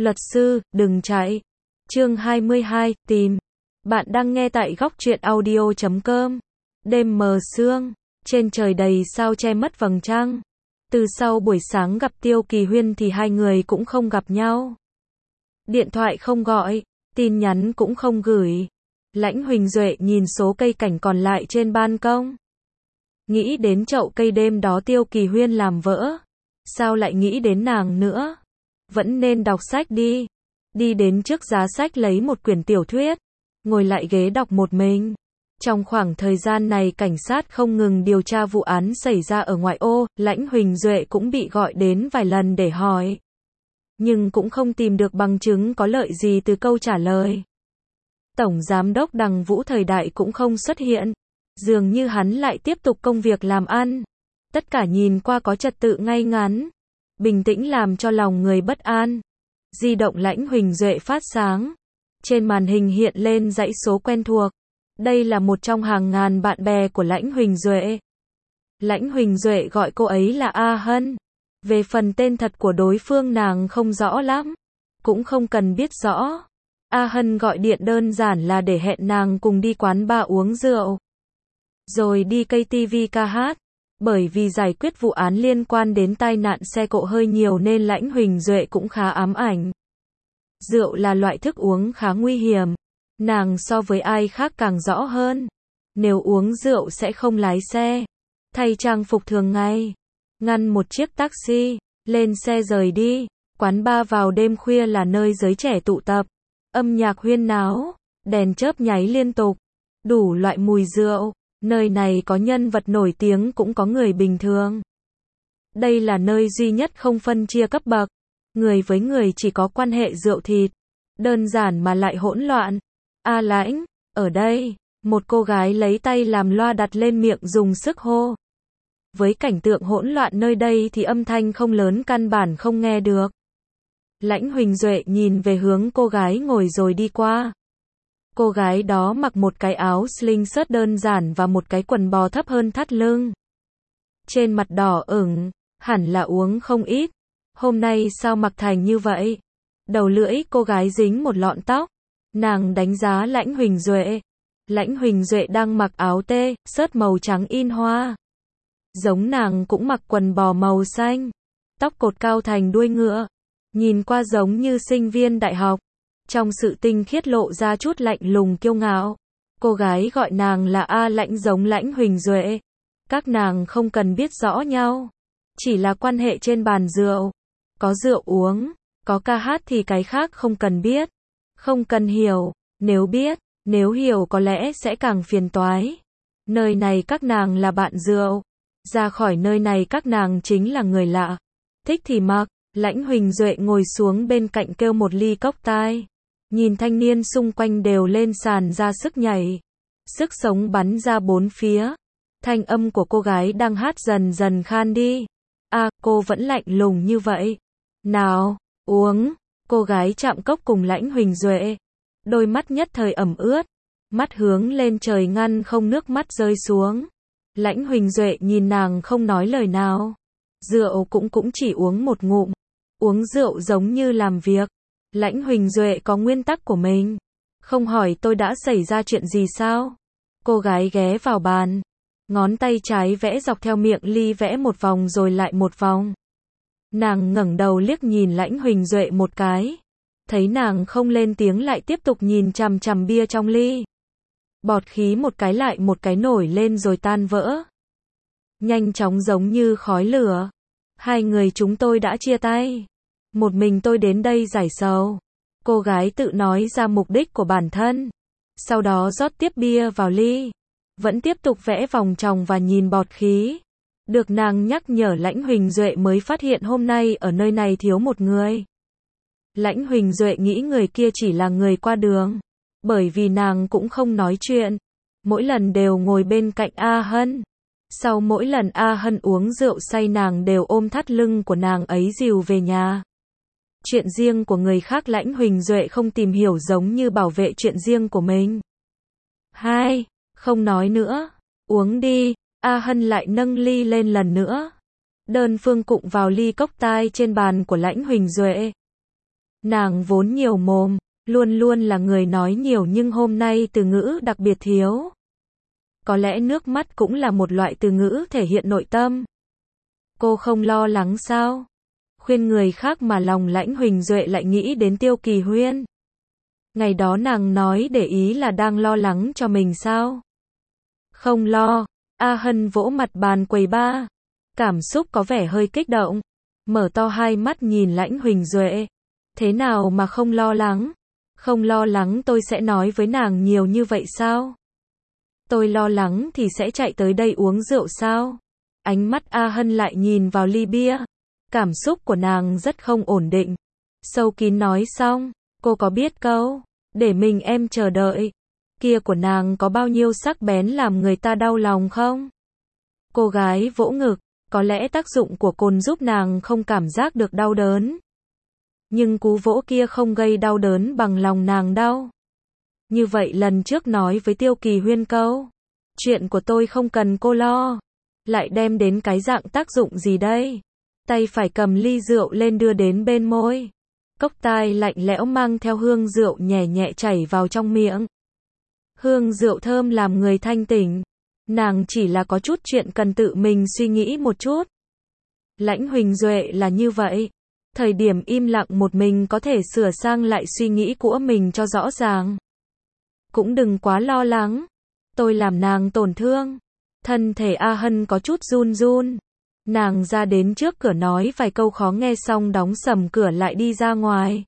Luật sư, đừng chạy. Chương 22, tìm. Bạn đang nghe tại góc truyện audio.com. Đêm mờ sương, trên trời đầy sao che mất vầng trăng. Từ sau buổi sáng gặp Tiêu Kỳ Huyên thì hai người cũng không gặp nhau. Điện thoại không gọi, tin nhắn cũng không gửi. Lãnh Huỳnh Duệ nhìn số cây cảnh còn lại trên ban công. Nghĩ đến chậu cây đêm đó Tiêu Kỳ Huyên làm vỡ. Sao lại nghĩ đến nàng nữa? Vẫn nên đọc sách đi. Đi đến trước giá sách lấy một quyển tiểu thuyết. Ngồi lại ghế đọc một mình. Trong khoảng thời gian này cảnh sát không ngừng điều tra vụ án xảy ra ở ngoại ô, Lãnh Huỳnh Duệ cũng bị gọi đến vài lần để hỏi. Nhưng cũng không tìm được bằng chứng có lợi gì từ câu trả lời. Tổng giám đốc Đằng Vũ thời đại cũng không xuất hiện. Dường như hắn lại tiếp tục công việc làm ăn. Tất cả nhìn qua có trật tự ngay ngắn. Bình tĩnh làm cho lòng người bất an. Di động Lãnh Huỳnh Duệ phát sáng. Trên màn hình hiện lên dãy số quen thuộc. Đây là một trong hàng ngàn bạn bè của Lãnh Huỳnh Duệ. Lãnh Huỳnh Duệ gọi cô ấy là A Hân. Về phần tên thật của đối phương nàng không rõ lắm. Cũng không cần biết rõ. A Hân gọi điện đơn giản là để hẹn nàng cùng đi quán bar uống rượu. Rồi đi KTV ca hát. Bởi vì giải quyết vụ án liên quan đến tai nạn xe cộ hơi nhiều nên Lãnh Huỳnh Duệ cũng khá ám ảnh. Rượu là loại thức uống khá nguy hiểm. Nàng so với ai khác càng rõ hơn. Nếu uống rượu sẽ không lái xe. Thay trang phục thường ngày. Ngăn một chiếc taxi. Lên xe rời đi. Quán bar vào đêm khuya là nơi giới trẻ tụ tập. Âm nhạc huyên náo. Đèn chớp nháy liên tục. Đủ loại mùi rượu. Nơi này có nhân vật nổi tiếng cũng có người bình thường. Đây là nơi duy nhất không phân chia cấp bậc. Người với người chỉ có quan hệ rượu thịt. Đơn giản mà lại hỗn loạn. A Lãnh, ở đây. Một cô gái lấy tay làm loa đặt lên miệng dùng sức hô. Với cảnh tượng hỗn loạn nơi đây thì âm thanh không lớn căn bản không nghe được. Lãnh Huỳnh Duệ nhìn về hướng cô gái ngồi rồi đi qua. Cô gái đó mặc một cái áo sling shirt đơn giản và một cái quần bò thấp hơn thắt lưng. Trên mặt đỏ ửng, hẳn là uống không ít. Hôm nay sao mặc thành như vậy? Đầu lưỡi cô gái dính một lọn tóc. Nàng đánh giá Lãnh Huỳnh Duệ. Lãnh Huỳnh Duệ đang mặc áo tê, shirt màu trắng in hoa. Giống nàng cũng mặc quần bò màu xanh. Tóc cột cao thành đuôi ngựa. Nhìn qua giống như sinh viên đại học. Trong sự tinh khiết lộ ra chút lạnh lùng kiêu ngạo. Cô gái gọi nàng là A Lãnh giống Lãnh Huỳnh Duệ. Các nàng không cần biết rõ nhau. Chỉ là quan hệ trên bàn rượu. Có rượu uống, có ca hát thì cái khác không cần biết. Không cần hiểu, nếu biết, nếu hiểu có lẽ sẽ càng phiền toái. Nơi này các nàng là bạn rượu. Ra khỏi nơi này các nàng chính là người lạ. Thích thì mặc. Lãnh Huỳnh Duệ ngồi xuống bên cạnh kêu một ly cốc tai. Nhìn thanh niên xung quanh đều lên sàn ra sức nhảy. Sức sống bắn ra bốn phía. Thanh âm của cô gái đang hát dần dần khan đi. Cô vẫn lạnh lùng như vậy. Nào, uống. Cô gái chạm cốc cùng Lãnh Huỳnh Duệ. Đôi mắt nhất thời ẩm ướt. Mắt hướng lên trời ngăn không nước mắt rơi xuống. Lãnh Huỳnh Duệ nhìn nàng không nói lời nào. Rượu cũng chỉ uống một ngụm. Uống rượu giống như làm việc. Lãnh Huỳnh Duệ có nguyên tắc của mình. Không hỏi tôi đã xảy ra chuyện gì sao? Cô gái ghé vào bàn. Ngón tay trái vẽ dọc theo miệng ly vẽ một vòng rồi lại một vòng. Nàng ngẩng đầu liếc nhìn Lãnh Huỳnh Duệ một cái. Thấy nàng không lên tiếng lại tiếp tục nhìn chằm chằm bia trong ly. Bọt khí một cái lại một cái nổi lên rồi tan vỡ. Nhanh chóng giống như khói lửa. Hai người chúng tôi đã chia tay. Một mình tôi đến đây giải sầu. Cô gái tự nói ra mục đích của bản thân. Sau đó rót tiếp bia vào ly. Vẫn tiếp tục vẽ vòng tròn và nhìn bọt khí. Được nàng nhắc nhở Lãnh Huỳnh Duệ mới phát hiện hôm nay ở nơi này thiếu một người. Lãnh Huỳnh Duệ nghĩ người kia chỉ là người qua đường. Bởi vì nàng cũng không nói chuyện. Mỗi lần đều ngồi bên cạnh A Hân. Sau mỗi lần A Hân uống rượu say nàng đều ôm thắt lưng của nàng ấy dìu về nhà. Chuyện riêng của người khác Lãnh Huỳnh Duệ không tìm hiểu giống như bảo vệ chuyện riêng của mình. Không nói nữa. Uống đi. A Hân lại nâng ly lên lần nữa. Đơn phương cụng vào ly cốc tai trên bàn của Lãnh Huỳnh Duệ. Nàng vốn nhiều mồm, luôn luôn là người nói nhiều nhưng hôm nay từ ngữ đặc biệt thiếu. Có lẽ nước mắt cũng là một loại từ ngữ thể hiện nội tâm. Cô không lo lắng sao? Khuyên người khác mà lòng Lãnh Huỳnh Duệ lại nghĩ đến Tiêu Kỳ Huyên. Ngày đó nàng nói để ý là đang lo lắng cho mình sao? Không lo. A Hân vỗ mặt bàn quầy ba. Cảm xúc có vẻ hơi kích động. Mở to hai mắt nhìn Lãnh Huỳnh Duệ. Thế nào mà không lo lắng? Không lo lắng tôi sẽ nói với nàng nhiều như vậy sao? Tôi lo lắng thì sẽ chạy tới đây uống rượu sao? Ánh mắt A Hân lại nhìn vào ly bia. Cảm xúc của nàng rất không ổn định. Sâu kín nói xong, cô có biết câu để mình em chờ đợi kia của nàng có bao nhiêu sắc bén làm người ta đau lòng không? Cô gái vỗ ngực, có lẽ tác dụng của cồn giúp nàng không cảm giác được đau đớn. Nhưng cú vỗ kia không gây đau đớn bằng lòng nàng đau. Như vậy lần trước nói với Tiêu Kỳ Huyên câu, chuyện của tôi không cần cô lo, lại đem đến cái dạng tác dụng gì đây? Tay phải cầm ly rượu lên đưa đến bên môi. Cốc tai lạnh lẽo mang theo hương rượu nhẹ nhẹ chảy vào trong miệng. Hương rượu thơm làm người thanh tỉnh. Nàng chỉ là có chút chuyện cần tự mình suy nghĩ một chút. Lãnh Huỳnh Duệ là như vậy. Thời điểm im lặng một mình có thể sửa sang lại suy nghĩ của mình cho rõ ràng. Cũng đừng quá lo lắng. Tôi làm nàng tổn thương. Thân thể A Hân có chút run run. Nàng ra đến trước cửa nói vài câu khó nghe xong đóng sầm cửa lại đi ra ngoài.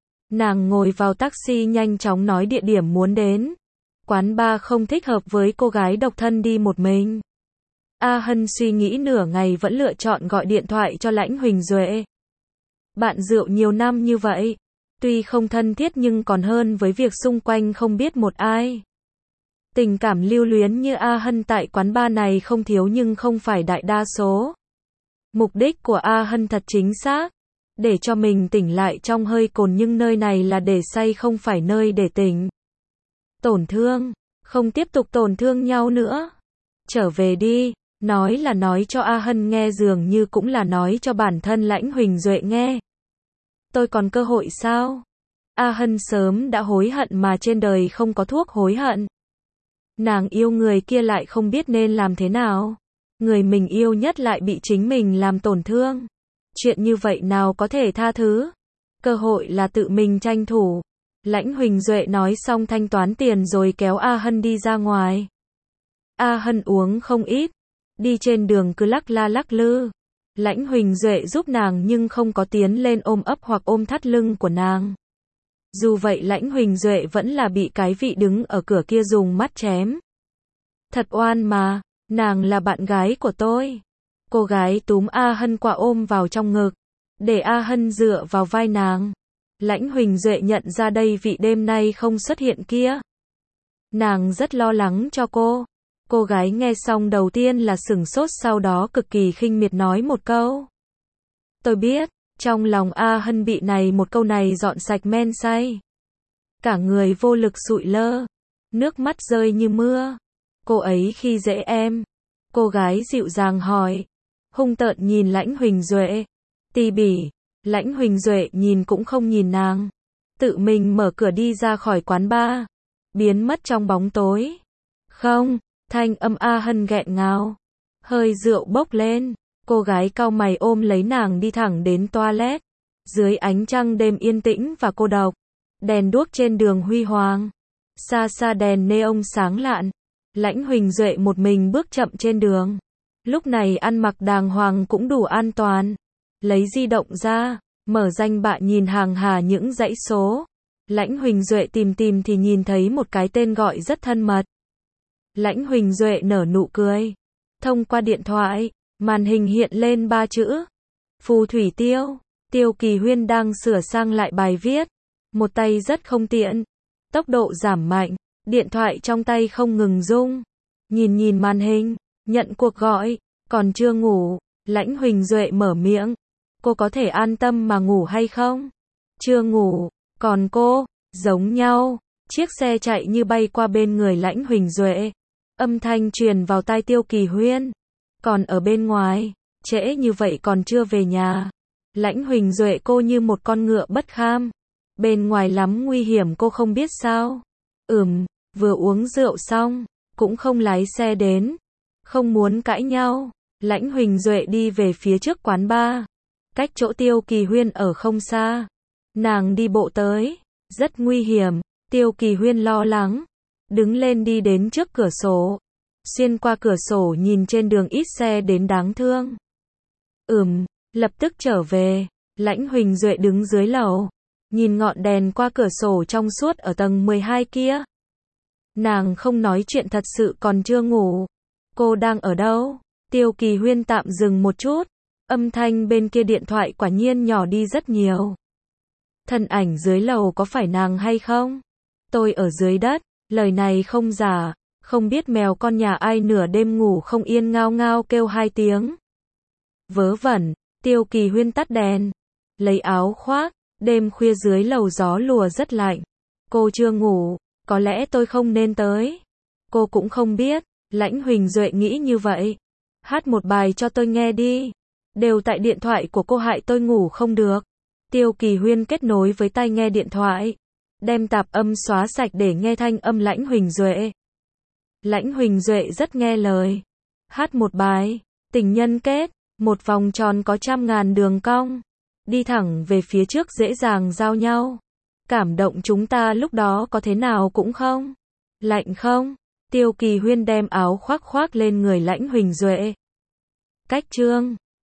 Nàng ngồi vào taxi nhanh chóng nói địa điểm muốn đến. Quán bar không thích hợp với cô gái độc thân đi một mình. A Hân suy nghĩ nửa ngày vẫn lựa chọn gọi điện thoại cho Lãnh Huỳnh Duệ. Bạn rượu nhiều năm như vậy, tuy không thân thiết nhưng còn hơn với việc xung quanh không biết một ai. Tình cảm lưu luyến như A Hân tại quán bar này không thiếu nhưng không phải đại đa số. Mục đích của A Hân thật chính xác, để cho mình tỉnh lại trong hơi cồn nhưng nơi này là để say không phải nơi để tỉnh. Tổn thương, không tiếp tục tổn thương nhau nữa. Trở về đi, nói là nói cho A Hân nghe dường như cũng là nói cho bản thân Lãnh Huỳnh Duệ nghe. Tôi còn cơ hội sao? A Hân sớm đã hối hận mà trên đời không có thuốc hối hận. Nàng yêu người kia lại không biết nên làm thế nào. Người mình yêu nhất lại bị chính mình làm tổn thương. Chuyện như vậy nào có thể tha thứ? Cơ hội là tự mình tranh thủ. Lãnh Huỳnh Duệ nói xong thanh toán tiền rồi kéo A Hân đi ra ngoài. A Hân uống không ít. Đi trên đường cứ lắc la lắc lư. Lãnh Huỳnh Duệ giúp nàng nhưng không có tiến lên ôm ấp hoặc ôm thắt lưng của nàng. Dù vậy Lãnh Huỳnh Duệ vẫn là bị cái vị đứng ở cửa kia dùng mắt chém. Thật oan mà, nàng là bạn gái của tôi. Cô gái túm A Hân qua ôm vào trong ngực, để A Hân dựa vào vai nàng. Lãnh Huỳnh Duệ nhận ra đây vị đêm nay không xuất hiện kia. Nàng rất lo lắng cho cô. Cô gái nghe xong đầu tiên là sửng sốt sau đó cực kỳ khinh miệt nói một câu. Tôi biết, trong lòng A Hân bị này một câu này dọn sạch men say. Cả người vô lực sụi lơ, nước mắt rơi như mưa. Cô ấy khi dễ em. Cô gái dịu dàng hỏi. Hung tợn nhìn Lãnh Huỳnh Duệ. Tì bỉ. Lãnh Huỳnh Duệ nhìn cũng không nhìn nàng. Tự mình mở cửa đi ra khỏi quán bar. Biến mất trong bóng tối. Không, thanh âm A Hân nghẹn ngào. Hơi rượu bốc lên. Cô gái cau mày ôm lấy nàng đi thẳng đến toilet. Dưới ánh trăng đêm yên tĩnh và cô độc. Đèn đuốc trên đường huy hoàng. Xa xa đèn neon sáng lạn. Lãnh Huỳnh Duệ một mình bước chậm trên đường. Lúc này ăn mặc đàng hoàng cũng đủ an toàn. Lấy di động ra, mở danh bạ nhìn hàng hà những dãy số. Lãnh Huỳnh Duệ tìm thì nhìn thấy một cái tên gọi rất thân mật. Lãnh Huỳnh Duệ nở nụ cười. Thông qua điện thoại, màn hình hiện lên 3 chữ. Phù Thủy Tiêu. Tiêu Kỳ Huyên đang sửa sang lại bài viết. Một tay rất không tiện. Tốc độ giảm mạnh. Điện thoại trong tay không ngừng rung. Nhìn màn hình. Nhận cuộc gọi. Còn chưa ngủ. Lãnh Huỳnh Duệ mở miệng. Cô có thể an tâm mà ngủ hay không? Chưa ngủ. Còn cô? Giống nhau. Chiếc xe chạy như bay qua bên người Lãnh Huỳnh Duệ. Âm thanh truyền vào tai Tiêu Kỳ Huyên. Còn ở bên ngoài. Trễ như vậy còn chưa về nhà. Lãnh Huỳnh Duệ cô như một con ngựa bất kham. Bên ngoài lắm nguy hiểm cô không biết sao? Vừa uống rượu xong, cũng không lái xe đến. Không muốn cãi nhau. Lãnh Huỳnh Duệ đi về phía trước quán bar. Cách chỗ Tiêu Kỳ Huyên ở không xa. Nàng đi bộ tới. Rất nguy hiểm. Tiêu Kỳ Huyên lo lắng. Đứng lên đi đến trước cửa sổ. Xuyên qua cửa sổ nhìn trên đường ít xe đến đáng thương. Lập tức trở về. Lãnh Huỳnh Duệ đứng dưới lầu. Nhìn ngọn đèn qua cửa sổ trong suốt ở tầng 12 kia. Nàng không nói chuyện, thật sự còn chưa ngủ. Cô đang ở đâu? Tiêu Kỳ Huyên tạm dừng một chút. Âm thanh bên kia điện thoại quả nhiên nhỏ đi rất nhiều. Thân ảnh dưới lầu có phải nàng hay không? Tôi ở dưới đất. Lời này không giả. Không biết mèo con nhà ai nửa đêm ngủ không yên ngao ngao kêu 2 tiếng. Vớ vẩn. Tiêu Kỳ Huyên tắt đèn. Lấy áo khoác. Đêm khuya dưới lầu gió lùa rất lạnh. Cô chưa ngủ. Có lẽ tôi không nên tới. Cô cũng không biết. Lãnh Huỳnh Duệ nghĩ như vậy. Hát một bài cho tôi nghe đi. Đều tại điện thoại của cô hại tôi ngủ không được. Tiêu Kỳ Huyên kết nối với tai nghe điện thoại. Đem tạp âm xóa sạch để nghe thanh âm Lãnh Huỳnh Duệ. Lãnh Huỳnh Duệ rất nghe lời. Hát một bài. Tình nhân kết. Một vòng tròn có 100.000 đường cong. Đi thẳng về phía trước dễ dàng giao nhau. Cảm động chúng ta lúc đó có thế nào cũng không. Lạnh không? Tiêu Kỳ Huyên đem áo khoác khoác lên người Lãnh Huỳnh Duệ. Cách chương